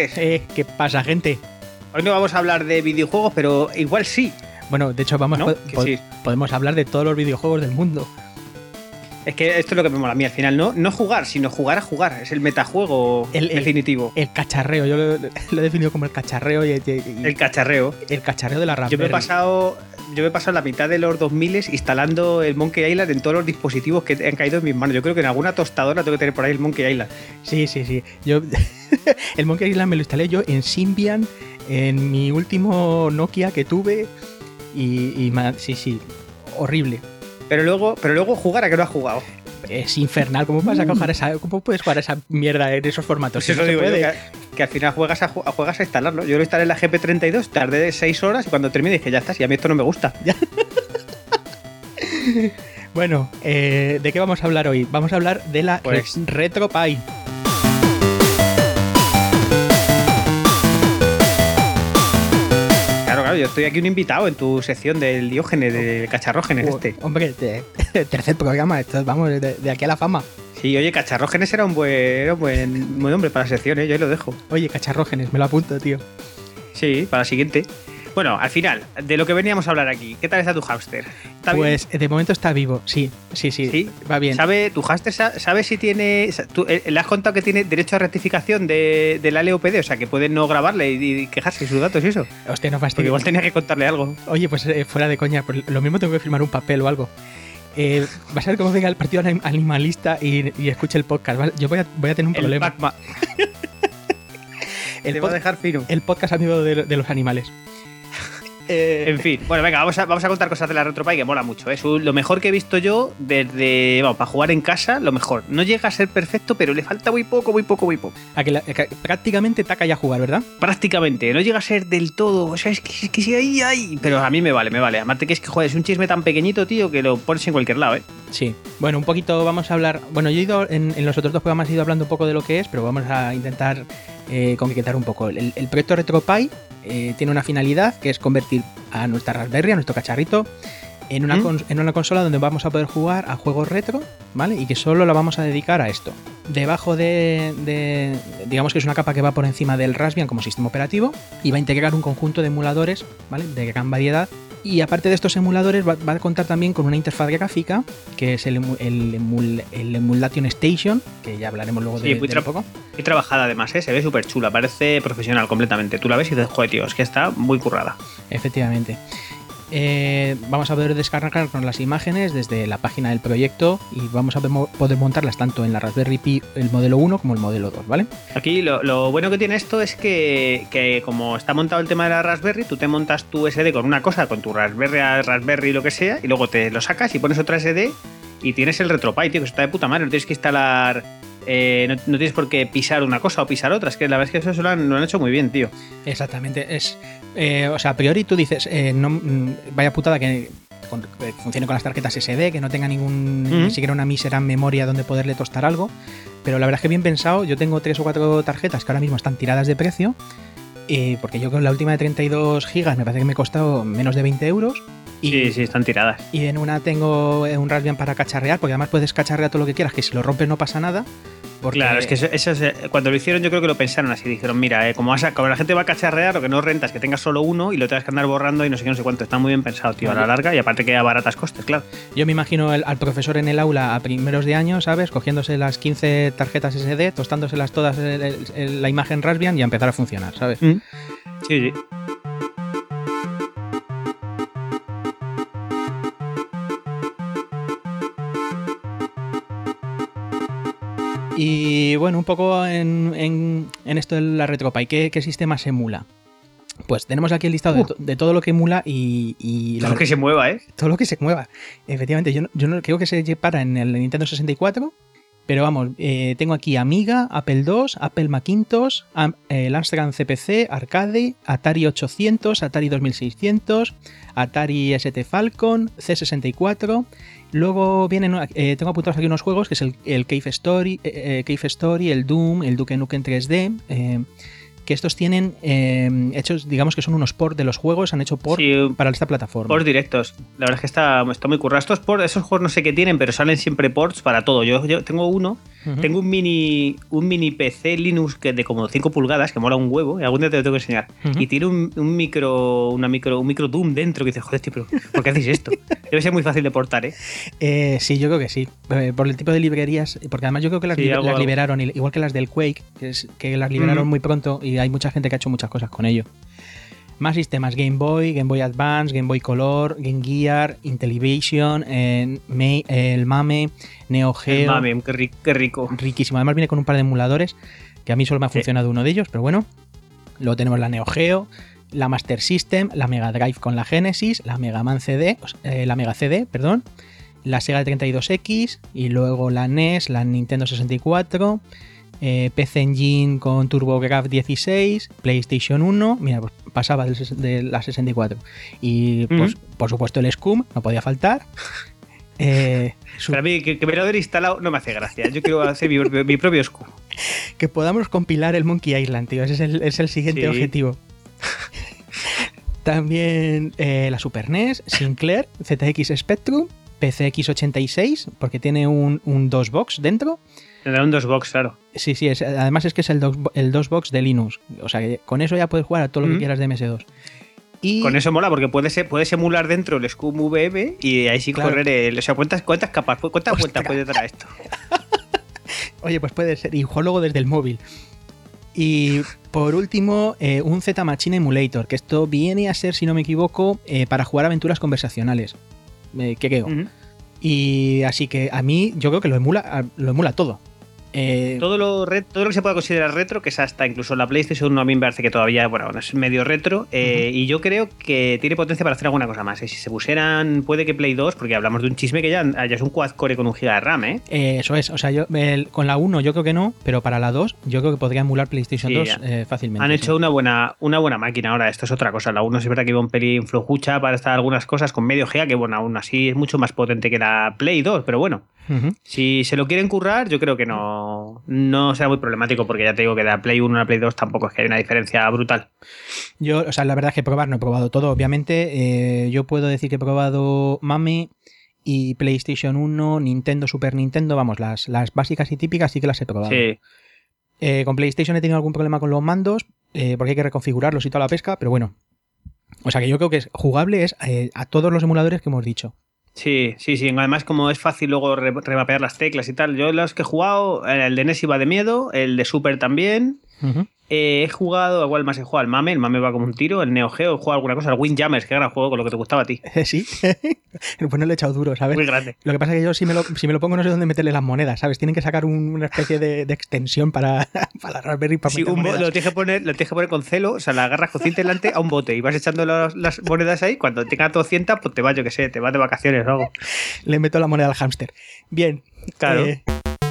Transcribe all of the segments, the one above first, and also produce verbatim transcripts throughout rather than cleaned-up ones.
Noches. Eh, ¿Qué pasa, gente? Hoy no vamos a hablar de videojuegos, pero igual sí. Bueno, de hecho, vamos ¿No? po- Que po- sí. podemos hablar de todos los videojuegos del mundo. Es que esto es lo que me mola a mí al final. No, no jugar, sino jugar a jugar. Es el metajuego El- el- definitivo. El cacharreo, yo lo, lo he definido como el cacharreo y, y- y- El cacharreo. el cacharreo de la Yo Raspberry. me he pasado... Yo me he pasado la mitad de los dos mil instalando el Monkey Island en todos los dispositivos que han caído en mis manos. Yo creo que en alguna tostadora tengo que tener por ahí el Monkey Island. Sí, sí, sí. Yo, el Monkey Island me lo instalé yo en Symbian, en mi último Nokia que tuve. Y, y ma- sí, sí, horrible. Pero luego, pero luego jugar a que no has jugado. Es infernal. ¿Cómo vas a coger esa, cómo puedes jugar esa mierda en esos formatos? Pues eso No se digo yo, puede. que, que al final juegas a, ju- a- juegas a instalarlo. Yo lo instalé en la G P treinta y dos, tardé seis horas y cuando terminé dije, ya está, si a mí esto no me gusta. Bueno, eh, ¿de qué vamos a hablar hoy? Vamos a hablar de la Pues- Re- RetroPie. Claro, claro, yo estoy aquí un invitado en tu sección del Diógenes, del Cacharrógenes Oh, este. Hombre, te- tercer programa, esto, vamos, de, de aquí a la fama. Sí, oye, Cacharrógenes era un buen, era un buen, buen nombre para la sección, ¿eh? Yo ahí lo dejo. Oye, cacharrógenes, me lo apunto, tío. Sí, para la siguiente. Bueno, al final, de lo que veníamos a hablar aquí, ¿qué tal está tu hámster? ¿Está bien? Pues de momento está vivo, sí, sí, sí, ¿Sí? va bien. ¿Sabe, tu hámster sa- sabe si tiene... sa- tú, eh, le has contado que tiene derecho a rectificación de, de la L O P D? O sea, que puede no grabarle y, y quejarse de sus datos y eso. Hostia, no Porque fastidio. igual tenía que contarle algo. Oye, pues eh, fuera de coña, pues lo mismo tengo que firmar un papel o algo. Eh, vas a ver cómo venga el partido anim- animalista y, y escuche el podcast. ¿vale? Yo voy a, voy a tener un El problema. Pac-Man. El, Te va a pod- dejar fino. el podcast amigo de, de los animales. Eh, En fin, bueno, venga, vamos a, vamos a contar cosas de la RetroPie que mola mucho. Es un- lo mejor que he visto yo desde. Vamos, para jugar en casa, lo mejor. No llega a ser perfecto, pero le falta muy poco, muy poco, muy poco. a que la- que prácticamente taca ya jugar, ¿verdad? Prácticamente, no llega a ser del todo. O sea, es que, es que sí, ahí, ahí. Pero a mí me vale, me vale. Aparte que es que, joder, es un chisme tan pequeñito, tío, que lo pones en cualquier lado, ¿eh? Sí. Bueno, un poquito vamos a hablar. Bueno, yo he ido en, en los otros dos programas he ido hablando un poco de lo que es, pero vamos a intentar eh, concretar un poco. El, el proyecto RetroPie eh, tiene una finalidad que es convertir a nuestra Raspberry, a nuestro cacharrito, en una, ¿Mm? cons- en una consola donde vamos a poder jugar a juegos retro, ¿vale? Y que solo la vamos a dedicar a esto. Debajo de, de- digamos que es una capa que va por encima del Raspbian como sistema operativo y va a integrar un conjunto de emuladores, ¿vale? De gran variedad. Y aparte de estos emuladores va, va a contar también con una interfaz gráfica que es el, emu- el, emul- el Emulation Station, que ya hablaremos luego de, Sí, muy de un tra- poco. Muy trabajada además, ¿eh? Se ve súper chula, parece profesional completamente. Tú la ves y dices, joder, tío, es que está muy currada. Efectivamente. Eh, vamos a poder descargarnos las imágenes desde la página del proyecto y vamos a mo- poder montarlas tanto en la Raspberry Pi el modelo uno como el modelo dos, ¿vale? Aquí lo, lo bueno que tiene esto es que, que como está montado el tema de la Raspberry, tú te montas tu U S B con una cosa, con tu Raspberry, Raspberry lo que sea, y luego te lo sacas y pones otra S D y tienes el RetroPie, tío, que está de puta madre. No tienes que instalar, eh, no, no tienes por qué pisar una cosa o pisar otra. Es que la verdad es que eso lo han, lo han hecho muy bien, tío. Exactamente. Es, eh, o sea, a priori tú dices, eh, no, mm, vaya putada que con- que funcione con las tarjetas S D, que no tenga ningún Ujú. ni siquiera una mísera memoria donde poderle tostar algo. Pero la verdad es que bien pensado, yo tengo tres o cuatro tarjetas que ahora mismo están tiradas de precio. eh, porque yo con la última de treinta y dos gigas me parece que me costó menos de veinte euros. Y, Sí, sí, están tiradas. y en una tengo eh, un Raspbian para cacharrear, porque además puedes cacharrear todo lo que quieras, que si lo rompes no pasa nada. Porque, Claro, es que eso, eso es, eh, cuando lo hicieron yo creo que lo pensaron así. Dijeron, mira, eh, como, vas a- como la gente va a cacharrear, lo que no renta es que tengas solo uno y lo tengas que andar borrando y no sé qué, no sé cuánto. Está muy bien pensado, tío, a la larga, y aparte que a baratas costes, claro. Yo me imagino el- al profesor en el aula a primeros de año, ¿sabes? Cogiéndose las quince tarjetas S D, tostándoselas todas el- el- el- la imagen Raspbian y a empezar a funcionar, ¿sabes? Sí, sí. Y bueno, un poco en, en- en esto de la RetroPie, ¿qué, qué sistema se emula? Pues tenemos aquí el listado de, Uh. to- de todo lo que emula y, y la Lo que se mueva, ¿eh? todo lo que se mueva. Efectivamente, yo no, yo no creo que se para en el Nintendo sesenta y cuatro, pero vamos, eh, tengo aquí Amiga, Apple dos, Apple Macintosh, Am- eh, el Amstrad C P C, Arcade, Atari ochocientos, Atari dos mil seiscientos, Atari S T Falcon, C sesenta y cuatro. Luego vienen, eh, tengo apuntados aquí unos juegos, que es el, el Cave Story, eh, eh, Cave Story, el Doom, el Duke Nukem tres D. eh, que estos tienen eh, hechos, digamos que son unos ports de los juegos, han hecho ports sí, para esta plataforma. Ports directos. La verdad es que está, está muy currado. Estos ports, esos juegos no sé qué tienen, pero salen siempre ports para todo. Yo, yo tengo uno, uh-huh. tengo un mini un mini P C Linux que de como cinco pulgadas, que mola un huevo, y algún día te lo tengo que enseñar. Uh-huh. Y tiene un, un micro una micro un micro Doom dentro que dices, joder, tío, pero ¿por qué hacéis esto? Debe ser muy fácil de portar, ¿eh? eh sí, yo creo que sí. Por el tipo de librerías, porque además yo creo que las, sí, li- algo, las liberaron, igual que las del Quake, que, es, que las liberaron uh-huh. muy pronto y hay mucha gente que ha hecho muchas cosas con ello. Más sistemas: Game Boy, Game Boy Advance, Game Boy Color, Game Gear, Intellivision, eh, May, eh, el MAME, Neo Geo. El MAME, qué, rico, qué rico. Riquísimo. Además viene con un par de emuladores, que a mí solo me ha funcionado sí. uno de ellos, pero bueno. Luego tenemos la Neo Geo, la Master System, la Mega Drive con la Genesis, la Mega Man C D, eh, la Mega C D, perdón, la Sega treinta y dos equis y luego la N E S, la Nintendo sesenta y cuatro, eh, P C Engine con TurboGrafx dieciséis, PlayStation uno, mira, pues pasaba de, de la sesenta y cuatro y pues, uh-huh. por supuesto el Scum, no podía faltar. Eh, su... Para mí, que, que me lo haber instalado no me hace gracia. Yo quiero hacer mi, mi propio Scum. Que podamos compilar el Monkey Island, tío, ese es el, es el siguiente sí. objetivo. También eh, la Super N E S, Sinclair, Z X Spectrum, P C X ochenta y seis, porque tiene un, un dos box dentro. Tendrá un dos box, claro. Sí, sí, es, además es que es el dos, el dos box de Linux. O sea, que con eso ya puedes jugar a todo lo mm. que quieras de M S dos. Y... Con eso mola, porque puedes, puedes emular dentro el Scum V M y ahí sí claro. correr el... O sea, ¿cuántas, cuántas capas, cuántas Ostras. vueltas puede dar esto? Oye, pues puede ser. Y juego luego desde el móvil. Y por último, eh, un Z Machine Emulator, que esto viene a ser, si no me equivoco, eh, para jugar aventuras conversacionales. Eh, ¿Qué creo? Uh-huh. Y así que a mí, yo creo que lo emula, lo emula todo. Eh, todo, lo re, todo lo que se pueda considerar retro, que es hasta incluso la PlayStation uno, a mí me parece que todavía, bueno, es medio retro, eh, uh-huh. y yo creo que tiene potencia para hacer alguna cosa más. ¿eh? Si se pusieran, puede que Play dos, porque hablamos de un chisme que ya, ya es un quad-core con un giga de RAM, ¿eh? eh eso es, o sea, yo el, con la uno yo creo que no, pero para la dos yo creo que podría emular PlayStation sí, dos eh, fácilmente. Han hecho sí. una buena una buena máquina ahora, esto es otra cosa. La uno es verdad que iba un pelín flojucha para estar algunas cosas con medio giga, que bueno, aún así es mucho más potente que la Play dos, pero bueno. Uh-huh. Si se lo quieren currar, yo creo que no, no será muy problemático, porque ya te digo que de la Play uno a la Play dos tampoco es que hay una diferencia brutal. Yo, o sea, la verdad es que probar no he probado todo, obviamente. Eh, yo puedo decir que he probado MAME y PlayStation uno, Nintendo, Super Nintendo, vamos, las, las básicas y típicas sí que las he probado. Sí. Eh, con PlayStation he tenido algún problema con los mandos, eh, porque hay que reconfigurarlos y toda la pesca, pero bueno. O sea que yo creo que es jugable es eh, a todos los emuladores que hemos dicho. Sí, sí, sí. Además, como es fácil luego re- remapear las teclas y tal. Yo los que he jugado, el de N E S iba de miedo, el de Super también. Uh-huh. Eh, he jugado, igual más he jugado al MAME, el MAME va como un tiro, el Neo Geo, he jugado alguna cosa, el Windjammers, que gran juego con lo que te gustaba a ti. Sí, pues no le he echado duro, ¿sabes? Muy grande. Lo que pasa es que yo si me lo, si me lo pongo no sé dónde meterle las monedas, ¿sabes? Tienen que sacar un, una especie de, de extensión para, para la Raspberry para sí, meter un bo- monedas. Lo tienes que poner, lo tienes que poner con celo, o sea, la agarras consciente delante a un bote y vas echando los, las monedas ahí, cuando tengas doscientas, pues te vas, yo qué sé, te vas de vacaciones o algo. Le meto la moneda al hámster. Bien. Claro. Eh,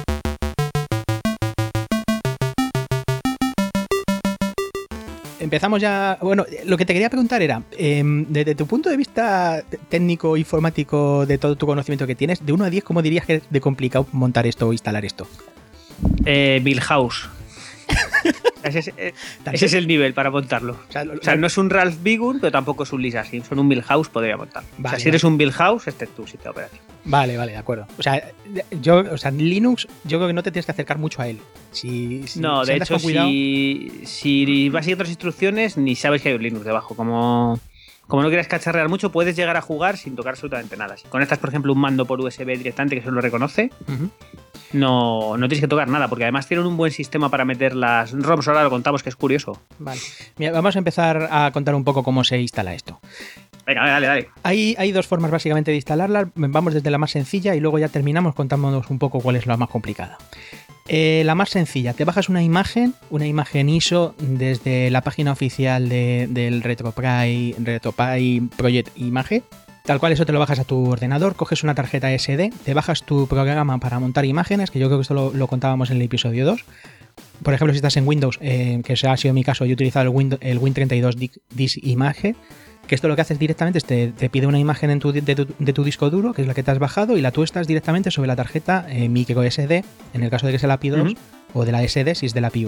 Empezamos ya. Bueno, lo que te quería preguntar era, eh, desde tu punto de vista técnico, informático, de todo tu conocimiento que tienes, de uno a diez, ¿cómo dirías que es de complicado montar esto o instalar esto? Eh, Milhouse. Ese, es, eh, ese es el nivel para montarlo. O sea, lo, o sea no es un Ralph Bigun, pero tampoco es un Lisa Sim. Son un Milhouse, podría montarlo. Vale, o sea, si eres vale. un Milhouse, este es tu sitio operativo. Vale, vale, de acuerdo. O sea, yo, o sea, Linux, yo creo que no te tienes que acercar mucho a él. Si, si, no, si de hecho, si, si vas siguiendo otras instrucciones, ni sabes que hay un Linux debajo. Como, como no quieras cacharrear mucho, puedes llegar a jugar sin tocar absolutamente nada. Si conectas, por ejemplo, un mando por U S B directamente, que eso lo reconoce, uh-huh. no, no tienes que tocar nada, porque además tienen un buen sistema para meter las ROMs. Ahora lo contamos, que es curioso. Vale. Mira, vamos a empezar a contar un poco cómo se instala esto. Venga, dale, dale. Hay, hay dos formas básicamente de instalarla. Vamos desde la más sencilla y luego ya terminamos contándonos un poco cuál es la más complicada. Eh, la más sencilla, te bajas una imagen, una imagen I S O desde la página oficial de, del RetroPie, RetroPie Project Image. Tal cual, eso te lo bajas a tu ordenador, coges una tarjeta ese de, te bajas tu programa para montar imágenes, que yo creo que esto lo, lo contábamos en el episodio dos. Por ejemplo, si estás en Windows, eh, que ese ha sido mi caso, yo he utilizado el Win, el Win treinta y dos Disk Image, que esto lo que haces directamente es te, te pide una imagen en tu, de, tu, de tu disco duro, que es la que te has bajado, y la tuestas directamente sobre la tarjeta eh, micro S D, en el caso de que sea la P I dos, uh-huh. o de la S D si es de la P I uno.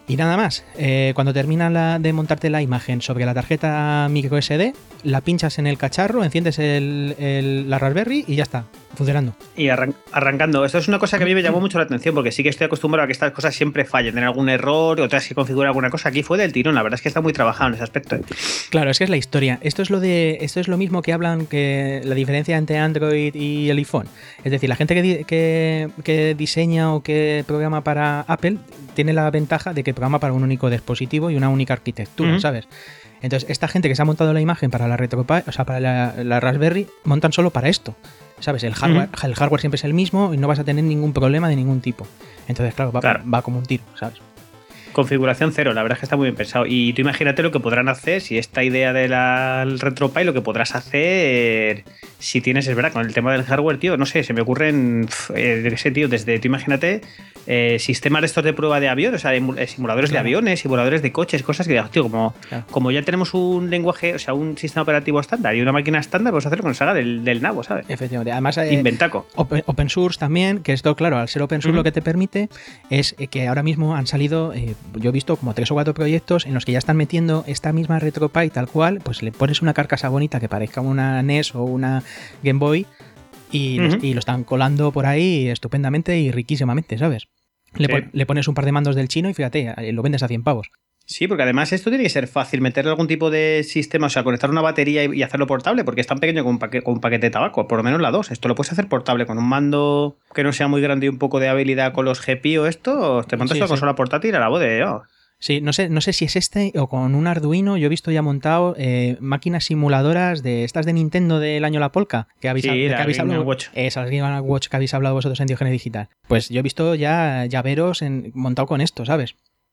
Y nada más, eh, cuando termina la, de montarte la imagen sobre la tarjeta micro ese de, la pinchas en el cacharro, enciendes el, el, la Raspberry y ya está, funcionando. Y arran arrancando. Esto es una cosa que a mí me llamó mucho la atención, porque sí que estoy acostumbrado a que estas cosas siempre fallen, tener algún error o tengas que configurar alguna cosa. Aquí fue del tirón, la verdad es que está muy trabajado en ese aspecto. ¿eh? Claro, es que es la historia. Esto es lo de, esto es lo mismo que hablan que la diferencia entre Android y el iPhone. Es decir, la gente que, que, que diseña o que programa para Apple tiene la ventaja de que programa para un único dispositivo y una única arquitectura, uh-huh. ¿sabes? Entonces, esta gente que se ha montado la imagen para la RetroPie, o sea, para la, la Raspberry, montan solo para esto. ¿Sabes? El hardware, uh-huh. el hardware siempre es el mismo y no vas a tener ningún problema de ningún tipo. Entonces, claro, va, claro. va como un tiro, ¿sabes? Configuración cero, la verdad es que está muy bien pensado. Y tú imagínate lo que podrán hacer, si esta idea del RetroPie, lo que podrás hacer si tienes, es verdad, con el tema del hardware, tío, no sé, se me ocurren, eh, de qué sé, tío, desde, tú imagínate, eh, sistemas de estos de prueba de avión, o sea, simuladores claro. de aviones, simuladores de coches, cosas que, tío, como, claro. como ya tenemos un lenguaje, o sea, un sistema operativo estándar y una máquina estándar, vamos a hacerlo con saga del, del nabo, ¿sabes? Efectivamente, además, eh, inventaco. Open, open source también, que esto, claro, al ser open source uh-huh. lo que te permite es que ahora mismo han salido, eh, yo he visto como tres o cuatro proyectos en los que ya están metiendo esta misma RetroPie tal cual, pues le pones una carcasa bonita que parezca una N E S o una Game Boy y, uh-huh. lo, y lo están colando por ahí estupendamente y riquísimamente, ¿sabes? Le, sí. pon, le pones un par de mandos del chino y fíjate, lo vendes a cien pavos. Sí, porque además esto tiene que ser fácil, meterle algún tipo de sistema, o sea, conectar una batería y, y hacerlo portable, porque es tan pequeño como un, paquete, como un paquete de tabaco, por lo menos la dos. Esto lo puedes hacer portable con un mando que no sea muy grande y un poco de habilidad con los G P I o esto, te montas sí, la sí. consola portátil a la voz de... Oh. Sí, no sé, no sé si es este o con un Arduino. Yo he visto ya montado eh, máquinas simuladoras de estas de Nintendo del año La Polka, que habéis, sí, de la que habéis hablado. Watch. Esa, la Game Watch que habéis hablado vosotros en Diógenes Digital. Pues yo he visto ya llaveros en, montado con esto, ¿sabes?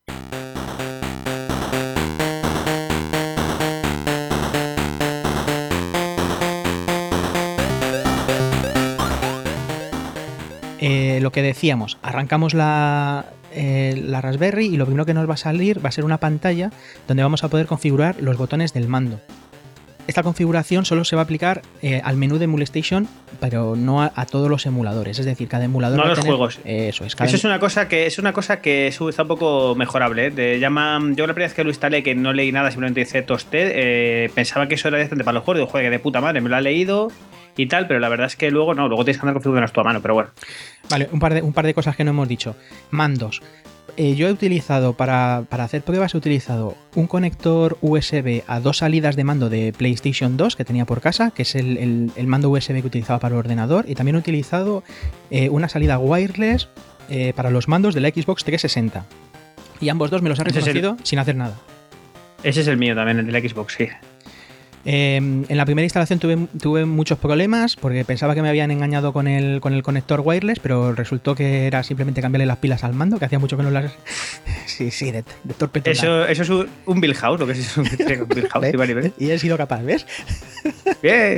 Eh, lo que decíamos, arrancamos la, eh, la Raspberry y lo primero que nos va a salir va a ser una pantalla donde vamos a poder configurar los botones del mando. Esta configuración solo se va a aplicar eh, al menú de Emulation, pero no a, a todos los emuladores. Es decir, cada emulador no va a los tener, juegos. Eso es. Cada eso es una cosa que es una cosa que está un poco mejorable. ¿eh? De, llama, yo la primera vez que lo instalé, que no leí nada, simplemente hice tosted, eh, pensaba que eso era bastante para los juegos. Digo, joder, que de puta madre, me lo ha leído y tal, pero la verdad es que luego no, luego tienes que andar configurando esto a mano, pero bueno. Vale, un par de, un par de cosas que no hemos dicho. Mandos. Eh, yo he utilizado, para, para hacer pruebas, he utilizado un conector U S B a dos salidas de mando de PlayStation dos que tenía por casa, que es el, el, el mando U S B que utilizaba para el ordenador, y también he utilizado eh, una salida wireless eh, para los mandos de la Xbox trescientos sesenta. Y ambos dos me los ha reconocido el... sin hacer nada. Ese es el mío también, el de la Xbox, sí. Eh, en la primera instalación tuve, tuve muchos problemas porque pensaba que me habían engañado con el, con el conector wireless, pero resultó que era simplemente cambiarle las pilas al mando, que hacía mucho que no las... Sí, sí, de, de torpe total. Eso, eso es un, un Bill House, lo que es un Bill House. ¿Sí, vale, y he sido capaz, ¿ves? Bien.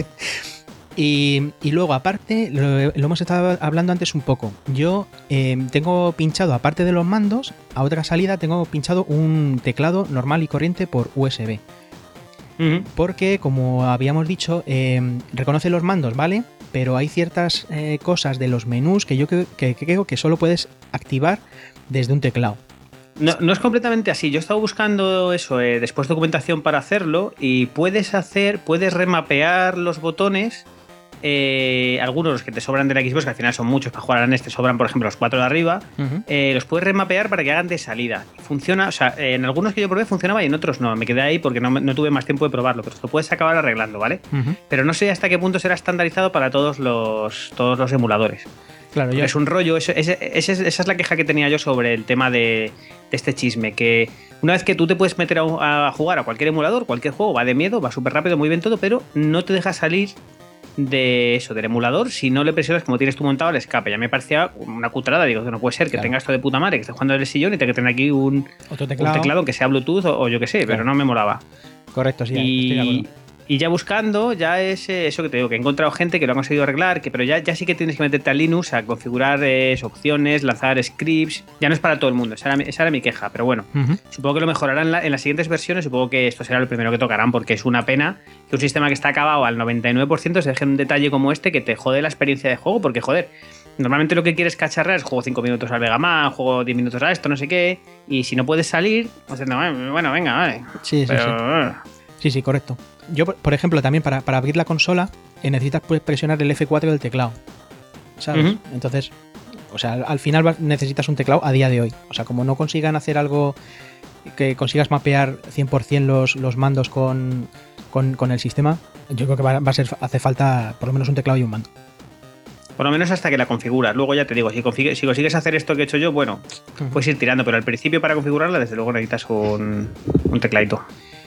Y, y luego, aparte, lo, lo hemos estado hablando antes un poco. Yo eh, tengo pinchado, aparte de los mandos, a otra salida tengo pinchado un teclado normal y corriente por U S B. Uh-huh. Porque, como habíamos dicho, eh, reconoce los mandos, ¿vale? Pero hay ciertas eh, cosas de los menús que yo creo que, que, creo que solo puedes activar desde un teclado. No, no es completamente así. Yo he estado buscando eso, eh, después documentación para hacerlo, y puedes hacer, puedes remapear los botones. Eh, algunos los que te sobran de la Xbox, que al final son muchos para jugar a NES, te sobran, por ejemplo, los cuatro de arriba, uh-huh. eh, los puedes remapear para que hagan de salida. Funciona, o sea, eh, en algunos que yo probé funcionaba y en otros no. Me quedé ahí porque no, no tuve más tiempo de probarlo, pero esto puedes acabar arreglando, ¿vale? Uh-huh. Pero no sé hasta qué punto será estandarizado para todos los, todos los emuladores. Claro, yo... Es un rollo, eso, ese, ese, esa es la queja que tenía yo sobre el tema de, de este chisme, que una vez que tú te puedes meter a, a jugar a cualquier emulador, cualquier juego, va de miedo, va súper rápido, muy bien todo, pero no te deja salir de eso, del emulador, si no le presionas como tienes tú montado el escape. Ya me parecía una cutrada, digo, que no puede ser que claro. tengas esto de puta madre, que estés jugando en el sillón y tenga que tener aquí un, Otro teclado. un teclado que sea Bluetooth o, o yo que sé, claro. pero no me molaba. Correcto, sí, y, estoy de acuerdo. Y ya buscando, ya es eh, eso que te digo, que he encontrado gente que lo ha conseguido arreglar, que, pero ya, ya sí que tienes que meterte a Linux a configurar eh, opciones, lanzar scripts. Ya no es para todo el mundo, esa era, esa era mi queja, pero bueno, uh-huh. supongo que lo mejorarán en, la, en las siguientes versiones. Supongo que esto será lo primero que tocarán, porque es una pena que un sistema que está acabado al noventa y nueve por ciento se deje un detalle como este que te jode la experiencia de juego, porque joder, Normalmente lo que quieres cacharrar es juego cinco minutos al Mega Man, juego diez minutos a esto, no sé qué, y si no puedes salir, pues no, bueno, venga, vale. Sí, sí, Pero, sí. Sí, sí, correcto. Yo, por ejemplo, también para, para abrir la consola eh, necesitas pues, presionar el F cuatro del teclado, ¿sabes? Uh-huh. Entonces, o sea, al, al final necesitas un teclado a día de hoy. O sea, como no consigan hacer algo que consigas mapear cien por ciento los, los mandos con, con, con el sistema, yo creo que va, va a ser hace falta por lo menos un teclado y un mando. Por lo menos hasta que la configuras. Luego ya te digo, si, config- si consigues hacer esto que he hecho yo, bueno, uh-huh. puedes ir tirando, pero al principio para configurarla, desde luego necesitas un, un tecladito.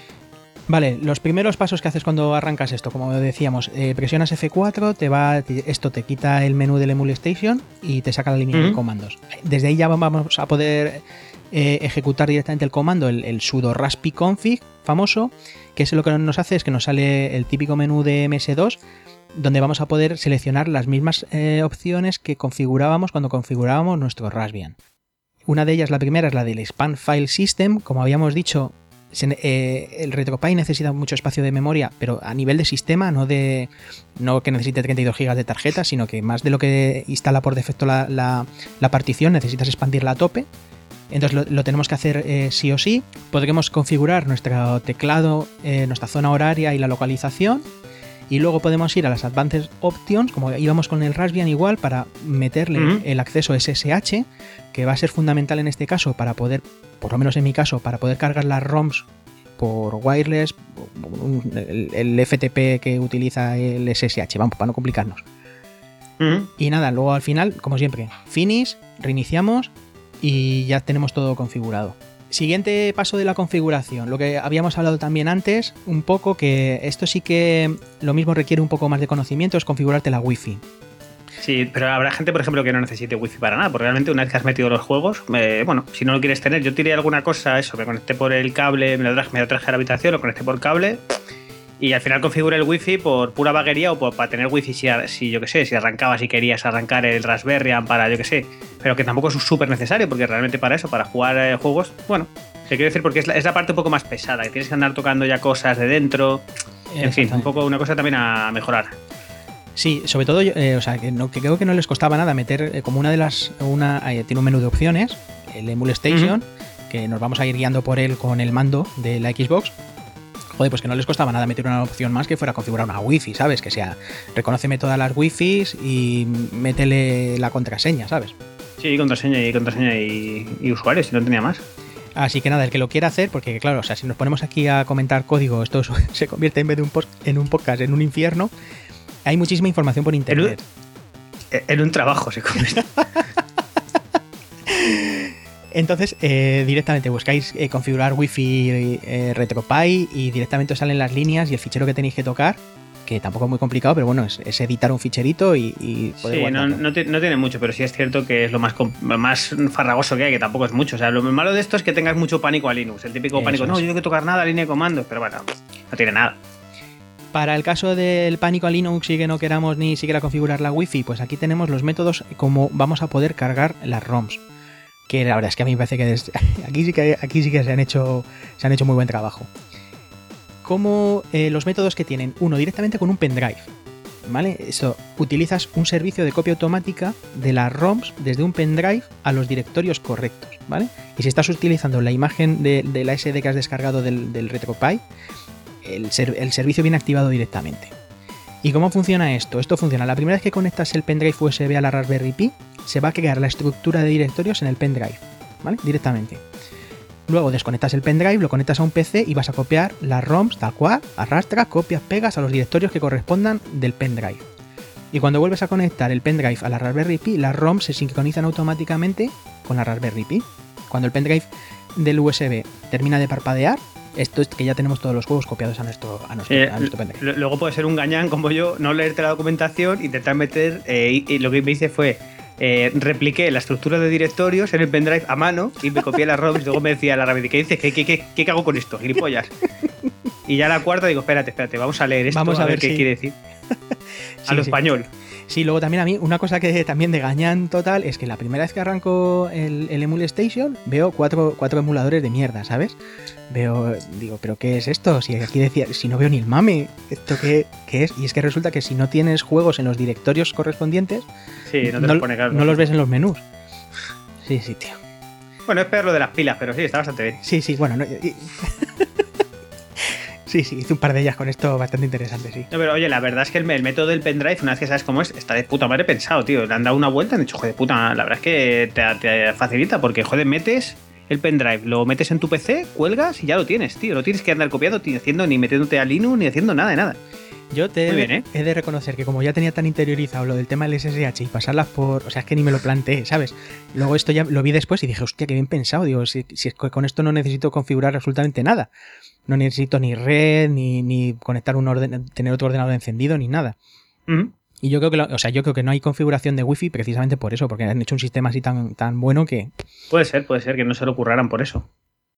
Vale, los primeros pasos que haces cuando arrancas esto, como decíamos, eh, presionas F cuatro, te va, esto te quita el menú del Emulstation y te saca la línea uh-huh. de comandos. Desde ahí ya vamos a poder eh, ejecutar directamente el comando, el, el sudo raspi config famoso, que es lo que nos hace es que nos sale el típico menú de eme ese dos, donde vamos a poder seleccionar las mismas eh, opciones que configurábamos cuando configurábamos nuestro Raspbian. Una de ellas, la primera, es la del Expand File System. Como habíamos dicho, se, eh, el RetroPie necesita mucho espacio de memoria, pero a nivel de sistema, no de no que necesite treinta y dos gigas de tarjeta, sino que más de lo que instala por defecto la, la, la partición, necesitas expandirla a tope. Entonces lo, lo tenemos que hacer eh, sí o sí. Podremos configurar nuestro teclado, eh, nuestra zona horaria y la localización. Y luego podemos ir a las Advanced Options, como íbamos con el Raspbian igual, para meterle uh-huh. el acceso ese ese hache, que va a ser fundamental en este caso para poder, por lo menos en mi caso, para poder cargar las ROMs por wireless, el, el F T P que utiliza el ese ese hache, vamos, para no complicarnos. Uh-huh. Y nada, luego al final, como siempre, finish, reiniciamos y ya tenemos todo configurado. Siguiente paso de la configuración, lo que habíamos hablado también antes, un poco que esto sí que lo mismo requiere un poco más de conocimiento, es configurarte la Wi-Fi. Sí, pero habrá gente, por ejemplo, que no necesite Wi-Fi para nada, porque realmente una vez que has metido los juegos, eh, bueno, si no lo quieres tener, yo tiré alguna cosa, eso, me conecté por el cable, me lo traje, me lo traje a la habitación, lo conecté por cable y al final configuré el Wi-Fi por pura vaguería o por, para tener Wi-Fi si, si yo qué sé, si arrancabas, si querías arrancar el Raspberry para, yo qué sé, pero que tampoco es súper necesario, porque realmente para eso, para jugar eh, juegos, bueno, te quiero decir porque es la, es la parte un poco más pesada, que tienes que andar tocando ya cosas de dentro, en fin, un poco una cosa también a mejorar. Sí, sobre todo, eh, o sea, que, no, que creo que no les costaba nada meter eh, como una de las, una eh, tiene un menú de opciones, el Emulstation, uh-huh. que nos vamos a ir guiando por él con el mando de la Xbox. Joder, pues que no les costaba nada meter una opción más que fuera configurar una Wi-Fi, ¿sabes? Que sea, reconóceme todas las Wi-Fis y métele la contraseña, ¿sabes? Sí, contraseña y contraseña y, y usuario, si no tenía más. Así que nada, el que lo quiera hacer, porque claro, o sea, si nos ponemos aquí a comentar código, esto se convierte en vez de un, post, en un podcast en un infierno. Hay muchísima información por internet. En un, en un trabajo se convierte. Entonces, eh, directamente buscáis eh, configurar Wi-Fi eh, RetroPie y directamente os salen las líneas y el fichero que tenéis que tocar, que tampoco es muy complicado, pero bueno, es, es editar un ficherito y, y poder sí, guardarlo. No, no, te, no tiene mucho, pero sí es cierto que es lo más, lo más farragoso que hay, que tampoco es mucho. O sea, lo malo de esto es que tengas mucho pánico a Linux. El típico Eso pánico, es. no, yo no tengo que tocar nada, línea de comandos, pero bueno, no tiene nada. Para el caso del pánico a Linux y que no queramos ni siquiera configurar la Wi-Fi, pues aquí tenemos los métodos como vamos a poder cargar las ROMs. Que la verdad es que a mí me parece que des... aquí sí que aquí sí que se han hecho se han hecho muy buen trabajo. Como eh, los métodos que tienen, uno directamente con un pendrive, ¿vale? Eso, utilizas un servicio de copia automática de las ROMs desde un pendrive a los directorios correctos, ¿vale? Y si estás utilizando la imagen de, de la ese de que has descargado del, del RetroPie, el, ser, el servicio viene activado directamente. ¿Y cómo funciona esto? Esto funciona, la primera vez que conectas el pendrive U S B a la Raspberry Pi, se va a crear la estructura de directorios en el pendrive, ¿vale? Directamente. Luego desconectas el pendrive, lo conectas a un P C y vas a copiar las ROMs tal cual, arrastras, copias, pegas a los directorios que correspondan del pendrive. Y cuando vuelves a conectar el pendrive a la Raspberry Pi, las ROMs se sincronizan automáticamente con la Raspberry Pi. Cuando el pendrive del U S B termina de parpadear, esto es que ya tenemos todos los juegos copiados a nuestro, a nuestro, eh, a nuestro pendrive. Luego puede ser un gañán como yo, no leerte la documentación, intentar meter, eh, y, y lo que me hice fue eh, repliqué la estructura de directorios en el pendrive a mano y me copié las ROMs y luego me decía la Raspberry, ¿qué dices? ¿Qué, qué, qué, qué hago con esto? Gilipollas. Y ya la cuarta digo, espérate, espérate, vamos a leer esto, vamos a, a ver, ver qué sí. quiere decir. Sí, a lo sí. español. Sí, luego también a mí, una cosa que también de gañán total es que la primera vez que arranco el, el Emule Station veo cuatro, cuatro emuladores de mierda, ¿sabes? Veo, digo, ¿pero qué es esto? Si aquí decía, si no veo ni el mame, ¿esto qué, qué es? Y es que resulta que si no tienes juegos en los directorios correspondientes, sí, no, te no, lo pone claro. No los ves en los menús. Sí, sí, tío. Bueno, es peor lo de las pilas, pero sí, está bastante bien. Sí, sí, bueno, no, y... Sí, sí, hice un par de ellas con esto bastante interesante, sí. No, pero oye, la verdad es que el, el método del pendrive, una vez que sabes cómo es, está de puta madre pensado, tío. Le han dado una vuelta y han dicho, joder, puta, la verdad es que te, te facilita porque, joder, metes el pendrive, lo metes en tu P C, cuelgas y ya lo tienes, tío. No tienes que andar copiando, ni haciendo, ni metiéndote a Linux, ni haciendo nada de nada. Yo te Muy he, bien, ¿eh? he de reconocer que como ya tenía tan interiorizado lo del tema del S S H y pasarlas por... O sea, es que ni me lo planteé, ¿sabes? Luego esto ya lo vi después y dije, hostia, qué bien pensado. Digo, si, si es que con esto no necesito configurar absolutamente nada. No necesito ni red, ni, ni conectar un orden, tener otro ordenador encendido, ni nada. Uh-huh. Y yo creo que lo, o sea, yo creo que no hay configuración de Wi-Fi precisamente por eso, porque han hecho un sistema así tan, tan bueno que... Puede ser, puede ser que no se lo curraran por eso.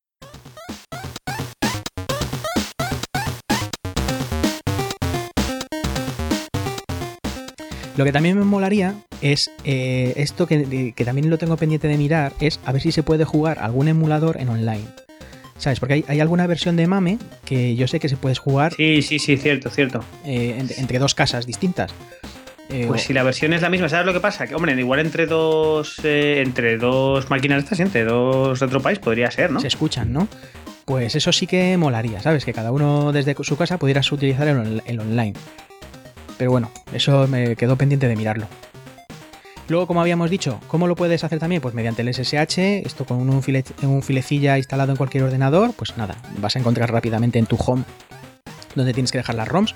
Lo que también me molaría es eh, esto que, que también lo tengo pendiente de mirar, es a ver si se puede jugar algún emulador en online. ¿Sabes? Porque hay, hay alguna versión de MAME que yo sé que se puede jugar. Sí, sí, sí, cierto, cierto. Eh, entre, entre dos casas distintas. Eh, pues o... si la versión es la misma, ¿sabes lo que pasa? Que, hombre, igual entre dos eh, entre dos máquinas estas, entre dos RetroPies podría ser, ¿no? Se escuchan, ¿no? Pues eso sí que molaría, ¿sabes? Que cada uno desde su casa pudiera utilizar el, el online. Pero bueno, eso me quedó pendiente de mirarlo. Luego, como habíamos dicho, ¿cómo lo puedes hacer también? Pues mediante el S S H, esto con un, file, un filecilla instalado en cualquier ordenador, pues nada, vas a encontrar rápidamente en tu home donde tienes que dejar las ROMs.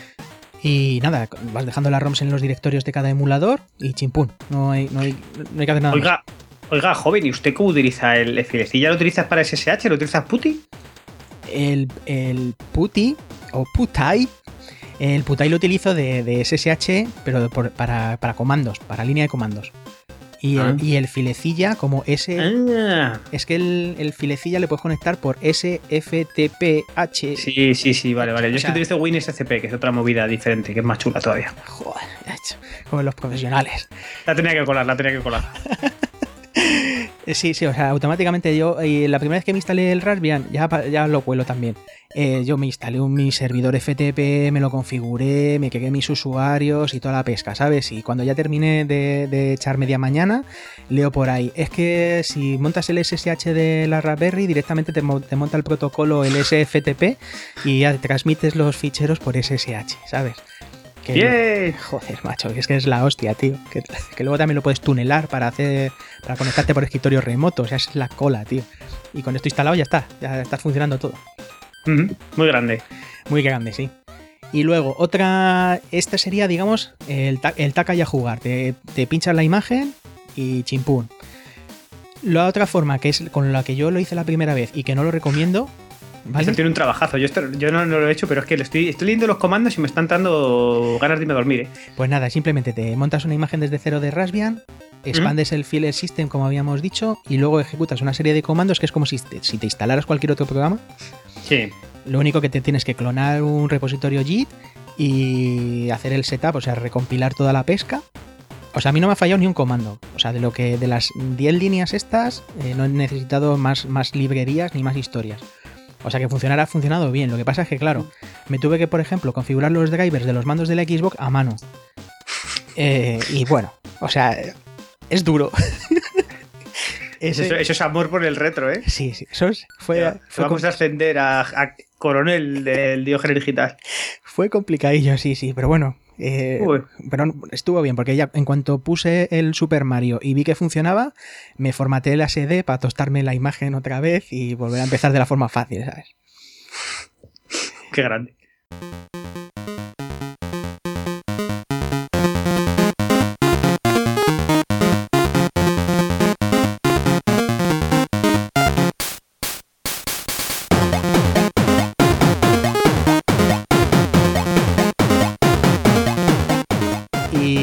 Y nada, vas dejando las ROMs en los directorios de cada emulador y chimpún, no hay, no hay, no hay que hacer nada oiga, más. Oiga, joven, ¿y usted cómo utiliza el, el filecilla? ¿Lo utilizas para S S H? ¿Lo utilizas PuTTY? El, el PuTTY o PuTTY. El PuTTY lo utilizo de, de S S H, pero por, para, para comandos, para línea de comandos. Y, ah. el, y el filecilla, como S... Ah. Es que el, el filecilla le puedes conectar por S F T P H. Sí, sí, sí, vale, vale. Yo o sea, es que utilizo WinSCP, que es otra movida diferente, que es más chula todavía. Joder, como los profesionales. La tenía que colar, la tenía que colar. Sí, sí, o sea, automáticamente yo, y la primera vez que me instalé el Raspbian, ya, ya lo cuelo también. Eh, yo me instalé un mi servidor F T P, me lo configuré, me quedé mis usuarios y toda la pesca, ¿sabes? Y cuando ya terminé de, de echar media mañana, leo por ahí, es que si montas el S S H de la Raspberry, directamente te, te monta el protocolo, el S F T P, y ya te transmites los ficheros por S S H, ¿sabes? Que ¡Bien! Joder, macho, es que es la hostia, tío. Que, que luego también lo puedes tunelar para hacer para conectarte por escritorio remoto. O sea, es la cola, tío. Y con esto instalado ya está. Ya está funcionando todo. Mm-hmm. Muy grande. Muy grande, sí. Y luego, otra... Esta sería, digamos, el, ta el taca y a jugar. Te, te pinchas la imagen y chimpún. La otra forma, que es con la que yo lo hice la primera vez y que no lo recomiendo... ¿Vale? Esto tiene un trabajazo. Yo, esto, yo no, no lo he hecho, pero es que le estoy, estoy leyendo los comandos y me están dando ganas de irme a dormir, ¿eh? Pues nada, simplemente te montas una imagen desde cero de Raspbian, expandes ¿Mm? el file system, como habíamos dicho, y luego ejecutas una serie de comandos que es como si te, si te instalaras cualquier otro programa. Sí. Lo único que te tienes que clonar un repositorio Git y hacer el setup, o sea, recompilar toda la pesca. O sea, a mí no me ha fallado ni un comando. O sea, de lo que de las diez líneas estas, eh, no he necesitado más, más librerías ni más historias. O sea que funcionará, ha funcionado bien. Lo que pasa es que, claro, me tuve que, por ejemplo, configurar los drivers de los mandos de la Xbox a mano. Eh, y bueno, o sea, es duro. Ese... eso, eso es amor por el retro, ¿eh? Sí, sí. Eso es, fue, ya, fue vamos a ascender a, a coronel del Diógenes Digital. Fue complicadillo, sí, sí. Pero bueno, eh, pero estuvo bien, porque ya en cuanto puse el Super Mario y vi que funcionaba, me formateé el S D para tostarme la imagen otra vez y volver a empezar de la forma fácil, ¿sabes? Qué grande.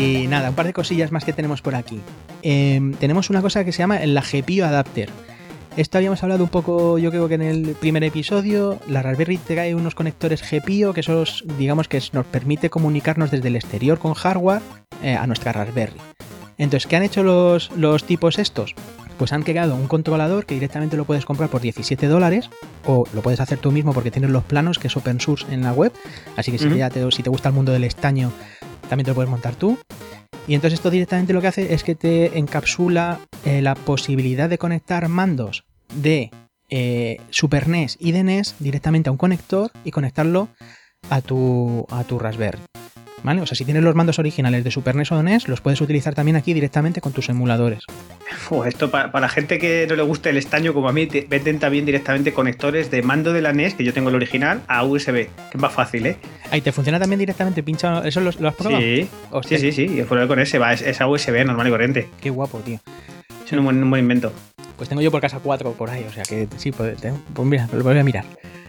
Un par de cosillas más que tenemos por aquí. Eh, tenemos una cosa que se llama el G P I O Adapter, Esto habíamos hablado un poco, yo creo que en el primer episodio. La Raspberry trae unos conectores G P I O que esos, digamos que nos permite comunicarnos desde el exterior con hardware eh, a nuestra Raspberry. Entonces, ¿qué han hecho los, los tipos estos? Pues han creado un controlador que directamente lo puedes comprar por diecisiete dólares, o lo puedes hacer tú mismo porque tienes los planos, que es open source en la web, así que si, uh-huh. ya te, si te gusta el mundo del estaño, también te lo puedes montar tú. Y entonces esto directamente lo que hace es que te encapsula eh, la posibilidad de conectar mandos de eh, Super N E S y de N E S directamente a un conector y conectarlo a tu, a tu Raspberry. ¿Vale? O sea, si tienes los mandos originales de Super N E S o N E S, los puedes utilizar también aquí directamente con tus emuladores. Uf, esto para, para la gente que no le guste el estaño como a mí, te, venden también directamente conectores de mando de la N E S, que yo tengo el original, a U S B, que es más fácil, ¿eh? Ahí te funciona también directamente, pincha. ¿Eso lo, lo has probado? Sí, Hostia. sí, sí, sí. Y fuera con ese va, es, es a U S B normal y corriente. Qué guapo, tío. Es un buen, un buen invento. Pues tengo yo por casa cuatro por ahí, o sea que sí, pues, pues mira, lo voy a mirar.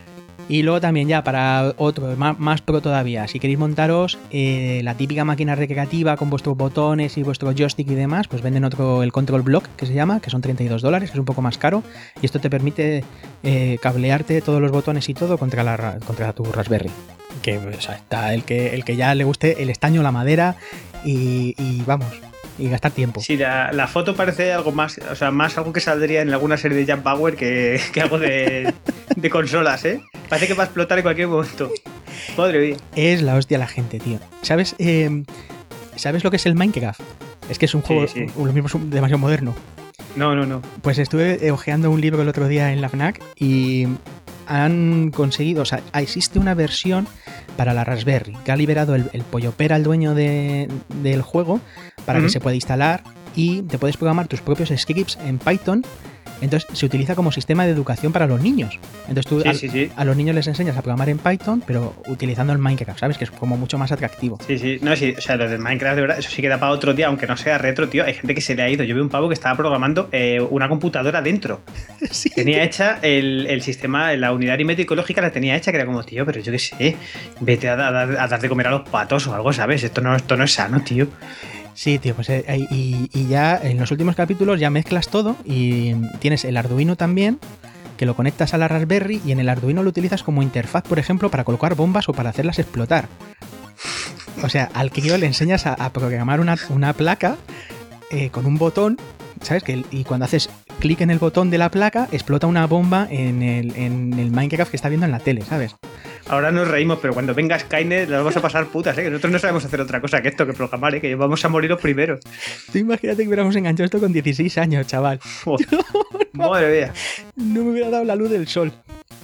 Y luego también ya para otro, más, más pro todavía, si queréis montaros eh, la típica máquina recreativa con vuestros botones y vuestro joystick y demás, pues venden otro, el Control Block, que se llama, que son treinta y dos dólares, que es un poco más caro, y esto te permite eh, cablearte todos los botones y todo contra, la, contra tu Raspberry. Que o sea, está el que, el que ya le guste el estaño, la madera y, y vamos... y gastar tiempo. Sí, la, la foto parece algo más, o sea, más algo que saldría en alguna serie de Jack Bauer que, que algo de, de consolas, ¿eh? Parece que va a explotar en cualquier momento. Madre mía. Es la hostia la gente, tío. ¿Sabes, eh, ¿sabes lo que es el Minecraft? Es que es un juego, sí, sí. lo mismo es un, demasiado moderno. No, no, no. Pues estuve hojeando un libro el otro día en la FNAC y han conseguido, o sea, existe una versión para la Raspberry que ha liberado el, el Pollo Pera, el dueño de, del juego, para uh-huh. que se pueda instalar y te puedes programar tus propios scripts en Python. Entonces se utiliza como sistema de educación para los niños. Entonces tú sí, a, sí, sí. a los niños les enseñas a programar en Python, pero utilizando el Minecraft, ¿sabes? Que es como mucho más atractivo. Sí, sí. No, sí. O sea, lo del Minecraft, de verdad, eso sí queda para otro día, aunque no sea retro, tío. Hay gente que se le ha ido. Yo vi un pavo que estaba programando eh, una computadora dentro. Sí. Tenía hecha el, el sistema, la unidad aritmética ecológica la tenía hecha, que era como, tío, pero yo qué sé, vete a, a, a dar de comer a los patos o algo, ¿sabes? Esto no, esto no es sano, tío. Sí, tío, pues eh, y, y ya en los últimos capítulos ya mezclas todo y tienes el Arduino también, que lo conectas a la Raspberry y en el Arduino lo utilizas como interfaz, por ejemplo, para colocar bombas o para hacerlas explotar. O sea, al crío le enseñas a, a programar una, una placa eh, con un botón, ¿sabes? Que, y cuando haces clic en el botón de la placa, explota una bomba en el, en el Minecraft que está viendo en la tele, ¿sabes? Ahora nos reímos, pero cuando venga Skynet las vamos a pasar putas, ¿eh? Que nosotros no sabemos hacer otra cosa que esto, que programar, ¿eh? Que vamos a morir los primeros. Tú imagínate que hubiéramos enganchado esto con dieciséis años, chaval. Oh, no, madre mía. No me hubiera dado la luz del sol.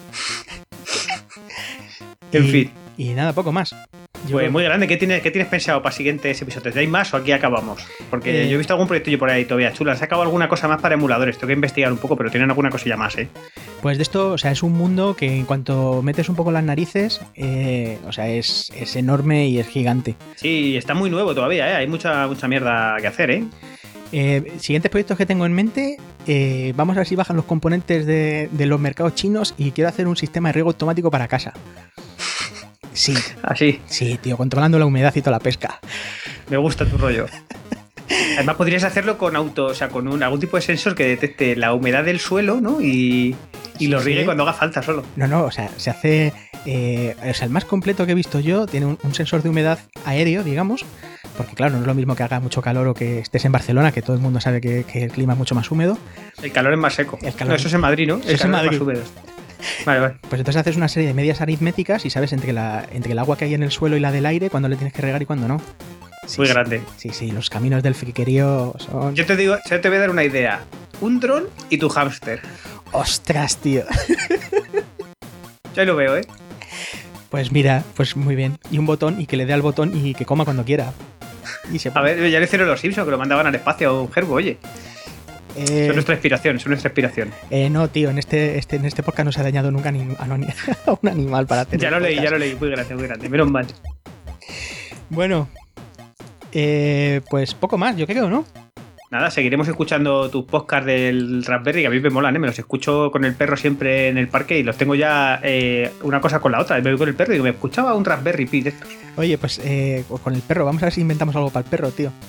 En y, fin. Y nada, poco más. Yo... Pues muy grande. ¿Qué tienes, ¿Qué tienes pensado para siguientes episodios? ¿Hay más o aquí acabamos? Porque eh... yo he visto algún proyectillo por ahí todavía chulo. ¿Han sacado alguna cosa más para emuladores? Tengo que investigar un poco, pero tienen alguna cosilla más, ¿eh? Pues de esto, o sea, es un mundo que en cuanto metes un poco las narices, eh, o sea, es, es enorme y es gigante. Sí, está muy nuevo todavía, ¿eh? Hay mucha, mucha mierda que hacer, ¿eh? Eh, siguientes proyectos que tengo en mente, eh, vamos a ver si bajan los componentes de, de los mercados chinos y quiero hacer un sistema de riego automático para casa. Sí. ¿Así? Sí, tío, controlando la humedad y toda la pesca. Me gusta tu rollo. Además podrías hacerlo con auto, o sea, con un, algún tipo de sensor que detecte la humedad del suelo, ¿no? Y, y lo riegue sí. cuando haga falta solo. No, no, o sea, se hace... Eh, o sea, el más completo que he visto yo tiene un, un sensor de humedad aéreo, digamos, porque claro, no es lo mismo que haga mucho calor o que estés en Barcelona, que todo el mundo sabe que, que el clima es mucho más húmedo. El calor es más seco. El calor... No, eso es en Madrid, ¿no? El eso es en Madrid. Es más húmedo. Vale, vale. Pues entonces haces una serie de medias aritméticas y sabes entre, la, entre el agua que hay en el suelo y la del aire, cuándo le tienes que regar y cuándo no. Sí, muy sí, grande. Sí, sí, los caminos del friquerío son... Yo te digo, yo te voy a dar una idea. Un dron y tu hámster. ¡Ostras, tío! Ya lo veo, ¿eh? Pues mira, pues muy bien. Y un botón y que le dé al botón y que coma cuando quiera. Y se... A ver, ya lo hicieron los Simpsons, que lo mandaban al espacio a un gerbo, oye. Eh, son nuestra inspiración, son nuestra inspiración. Eh, no, tío, en este, este, en este podcast no se ha dañado nunca ni a, a un animal para hacer. Ya lo leí, ya lo leí, muy grande, muy grande, menos mal. Bueno, eh, pues poco más, yo creo, ¿no? Nada, seguiremos escuchando tus podcasts del Raspberry, que a mí me molan, ¿eh? Me los escucho con el perro siempre en el parque y los tengo ya eh, una cosa con la otra. Me voy con el perro y digo, me escuchaba un Raspberry Pi de estos. Oye, pues eh, con el perro, vamos a ver si inventamos algo para el perro, tío.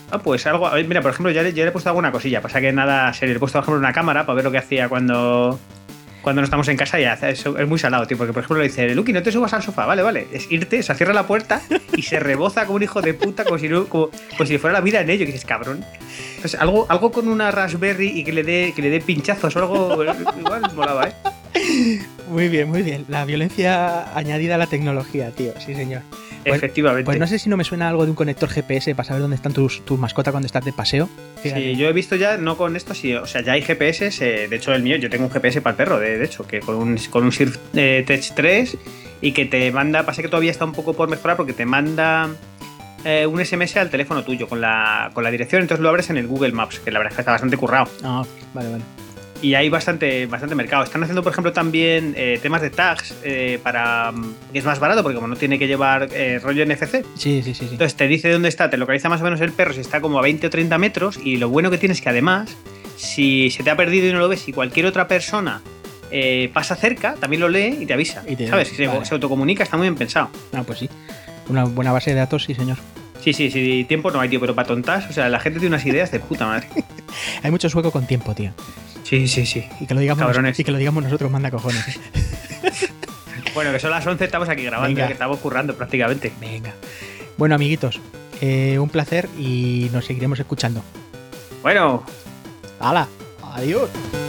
Ah, pues algo. A ver, mira, por ejemplo, ya le, ya le he puesto alguna cosilla. Pasa que nada serio. Le he puesto, por ejemplo, una cámara para ver lo que hacía cuando. Cuando no estamos en casa. Y hace, es, es muy salado, tío. Porque, por ejemplo, le dice, Lucky, no te subas al sofá. Vale, vale. Es irte, o sea, cierra la puerta y se reboza como un hijo de puta, como si, no, como, como si fuera la vida en ello. Que dices, cabrón. Entonces, algo, algo con una Raspberry y que le dé, que le dé pinchazos o algo. Igual molaba, ¿eh? Muy bien, muy bien. La violencia añadida a la tecnología, tío. Sí, señor. Pues, Efectivamente. Pues no sé si no me suena algo de un conector G P S para saber dónde están tus, tus mascotas cuando estás de paseo. Fíjate. Sí, yo he visto ya, no con esto, sí, o sea, ya hay G P S, eh, de hecho el mío, yo tengo un G P S para el perro, de, de hecho, que con un, con un Surf eh, Tech tres y que te manda, pasa que todavía está un poco por mejorar porque te manda eh, un S M S al teléfono tuyo con la, con la dirección, entonces lo abres en el Google Maps, que la verdad es que está bastante currado. Ah, vale, vale. Y hay bastante, bastante mercado. Están haciendo, por ejemplo, también eh, temas de tags eh, para que es más barato, porque como no tiene que llevar eh, rollo N F C. Sí, sí, sí, sí. Entonces te dice dónde está, te localiza más o menos el perro, si está como a veinte o treinta metros. Y lo bueno que tienes es que además, si se te ha perdido y no lo ves, y cualquier otra persona eh, pasa cerca, también lo lee y te avisa. Y te, ¿Sabes? Vale. Se, se autocomunica, está muy bien pensado. Ah, pues sí. Una buena base de datos, sí, señor. Sí, sí, sí, tiempo no hay, tío, pero para tontas, o sea, la gente tiene unas ideas de puta madre. Hay mucho sueco con tiempo, tío. Sí, sí, sí. Y que lo digamos, Cabrones. y que lo digamos nosotros, manda cojones. ¿eh? Bueno, que son las once, estamos aquí grabando, Venga. que estamos currando prácticamente. Venga. Bueno, amiguitos, eh, un placer y nos seguiremos escuchando. Bueno. ¡Hala! ¡Adiós!